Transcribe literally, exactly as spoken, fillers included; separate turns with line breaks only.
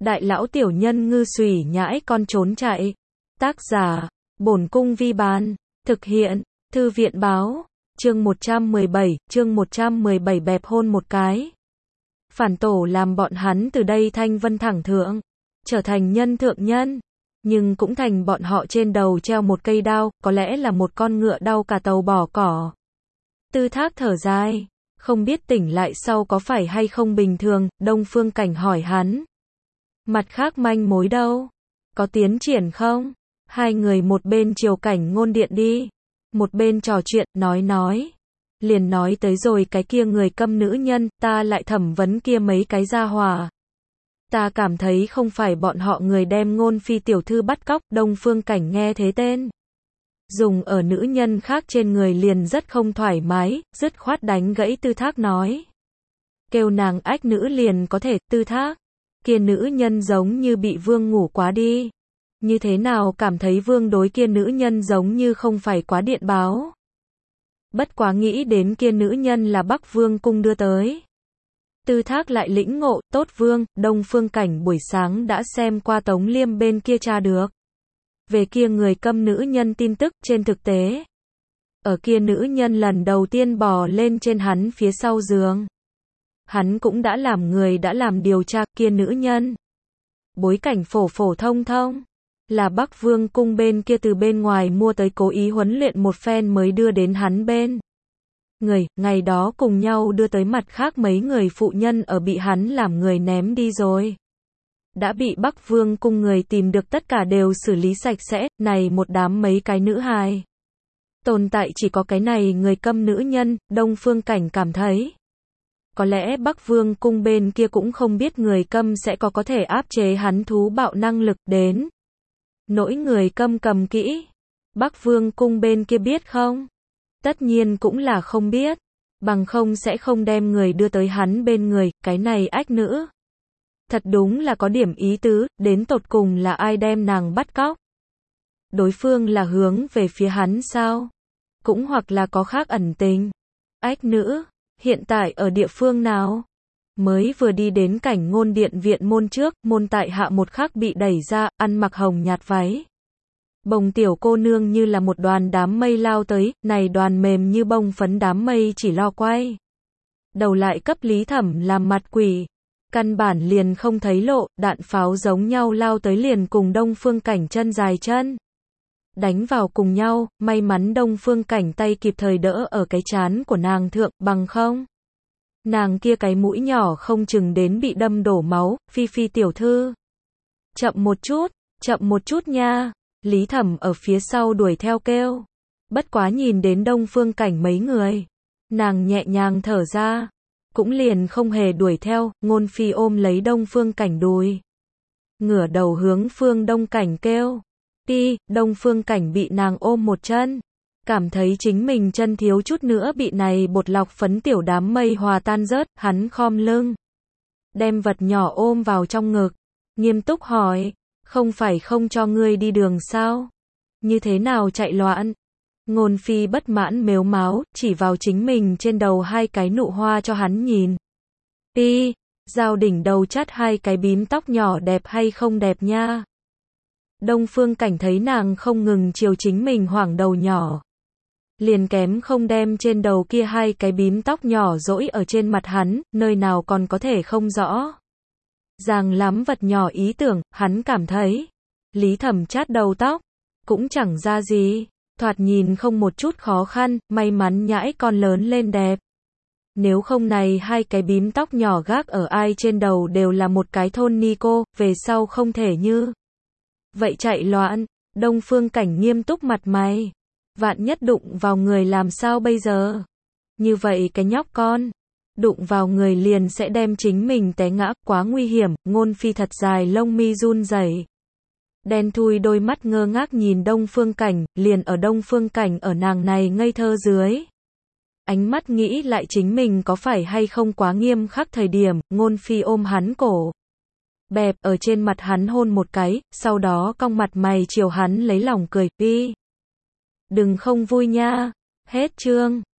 Đại lão tiểu nhân ngư xùy nhãi con trốn chạy. Tác giả, Bổn Cung Vi Bán. Thực hiện, Thư viện Báo. Chương một trăm mười bảy, chương một trăm mười bảy bẹp hôn một cái. Phản tổ làm bọn hắn từ đây thanh vân thẳng thượng, trở thành nhân thượng nhân, nhưng cũng thành bọn họ trên đầu treo một cây đao, có lẽ là một con ngựa đau cả tàu bỏ cỏ. Tư Thác thở dài, không biết tỉnh lại sau có phải hay không bình thường. Đông Phương Cảnh hỏi hắn. Mặt khác manh mối đâu? Có tiến triển không? Hai người một bên chiều Cảnh Ngôn điện đi, một bên trò chuyện, nói nói. Liền nói tới rồi cái kia người câm nữ nhân, ta lại thẩm vấn kia mấy cái gia hỏa. Ta cảm thấy không phải bọn họ người đem Ngôn phi tiểu thư bắt cóc. Đông Phương Cảnh nghe thế tên dùng ở nữ nhân khác trên người liền rất không thoải mái, dứt khoát đánh gãy Tư Thác nói. Kêu nàng ách nữ liền có thể. Tư Thác, kia nữ nhân giống như bị vương ngủ quá đi. Như thế nào cảm thấy vương đối kia nữ nhân giống như không phải quá điện báo. Bất quá nghĩ đến kia nữ nhân là Bắc Vương cung đưa tới. Tư Thác lại lĩnh ngộ, tốt vương. Đông Phương Cảnh buổi sáng đã xem qua Tống Liêm bên kia tra được về kia người câm nữ nhân tin tức. Trên thực tế, ở kia nữ nhân lần đầu tiên bò lên trên hắn phía sau giường, hắn cũng đã làm người đã làm điều tra. Kia nữ nhân bối cảnh phổ phổ thông thông, là Bắc Vương cung bên kia từ bên ngoài mua tới, cố ý huấn luyện một phen mới đưa đến hắn bên người. Ngày đó cùng nhau đưa tới mặt khác mấy người phụ nhân ở bị hắn làm người ném đi rồi. Đã bị Bắc Vương cung người tìm được, tất cả đều xử lý sạch sẽ. Này một đám mấy cái nữ hài, tồn tại chỉ có cái này người câm nữ nhân. Đông Phương Cảnh cảm thấy, có lẽ Bắc Vương cung bên kia cũng không biết người câm sẽ có có thể áp chế hắn thú bạo năng lực. Đến nỗi người câm cầm kỹ, Bắc Vương cung bên kia biết không? Tất nhiên cũng là không biết, bằng không sẽ không đem người đưa tới hắn bên người. Cái này ách nữ thật đúng là có điểm ý tứ, đến tột cùng là ai đem nàng bắt cóc? Đối phương là hướng về phía hắn sao? Cũng hoặc là có khác ẩn tình? Ách nữ, hiện tại ở địa phương nào? Mới vừa đi đến Cảnh Ngôn điện viện môn trước, môn tại hạ một khắc bị đẩy ra, ăn mặc hồng nhạt váy bồng tiểu cô nương như là một đoàn đám mây lao tới. Này đoàn mềm như bông phấn đám mây chỉ lo quay đầu lại cấp Lý Thẩm làm mặt quỷ, căn bản liền không thấy lộ. Đạn pháo giống nhau lao tới, liền cùng Đông Phương Cảnh chân dài chân đánh vào cùng nhau. May mắn Đông Phương Cảnh tay kịp thời đỡ ở cái trán của nàng thượng, bằng không nàng kia cái mũi nhỏ không chừng đến bị đâm đổ máu. Phi Phi tiểu thư, chậm một chút, chậm một chút nha. Lý Thẩm ở phía sau đuổi theo kêu. Bất quá nhìn đến Đông Phương Cảnh mấy người, nàng nhẹ nhàng thở ra, cũng liền không hề đuổi theo. Ngôn Phi ôm lấy Đông Phương Cảnh đùi, ngửa đầu hướng Phương Đông Cảnh kêu. Ti. Đông Phương Cảnh bị nàng ôm một chân, cảm thấy chính mình chân thiếu chút nữa bị này bột lọc phấn tiểu đám mây hòa tan rớt. Hắn khom lưng, đem vật nhỏ ôm vào trong ngực, nghiêm túc hỏi, không phải không cho ngươi đi đường sao? Như thế nào chạy loạn? Ngôn Phi bất mãn mếu máo, chỉ vào chính mình trên đầu hai cái nụ hoa cho hắn nhìn. Ti, giao đỉnh đầu chắt hai cái bím tóc nhỏ đẹp hay không đẹp nha? Đông Phương Cảnh thấy nàng không ngừng chiều chính mình hoảng đầu nhỏ, liền kém không đem trên đầu kia hai cái bím tóc nhỏ dỗi ở trên mặt hắn, nơi nào còn có thể không rõ ràng lắm vật nhỏ ý tưởng. Hắn cảm thấy Lý Thẩm chát đầu tóc cũng chẳng ra gì, thoạt nhìn không một chút khó khăn. May mắn nhãi con lớn lên đẹp, nếu không này hai cái bím tóc nhỏ gác ở ai trên đầu đều là một cái thôn ni cô, về sau không thể như vậy chạy loạn. Đông Phương Cảnh nghiêm túc mặt mày, vạn nhất đụng vào người làm sao bây giờ? Như vậy cái nhóc con đụng vào người liền sẽ đem chính mình té ngã, quá nguy hiểm. Ngôn Phi thật dài lông mi run rẩy, đen thui đôi mắt ngơ ngác nhìn Đông Phương Cảnh. Liền ở Đông Phương Cảnh ở nàng này ngây thơ dưới ánh mắt nghĩ lại chính mình có phải hay không quá nghiêm khắc thời điểm, Ngôn Phi ôm hắn cổ, bẹp ở trên mặt hắn hôn một cái, sau đó cong mặt mày chiều hắn lấy lòng cười. Phi, đừng không vui nha. Hết chương.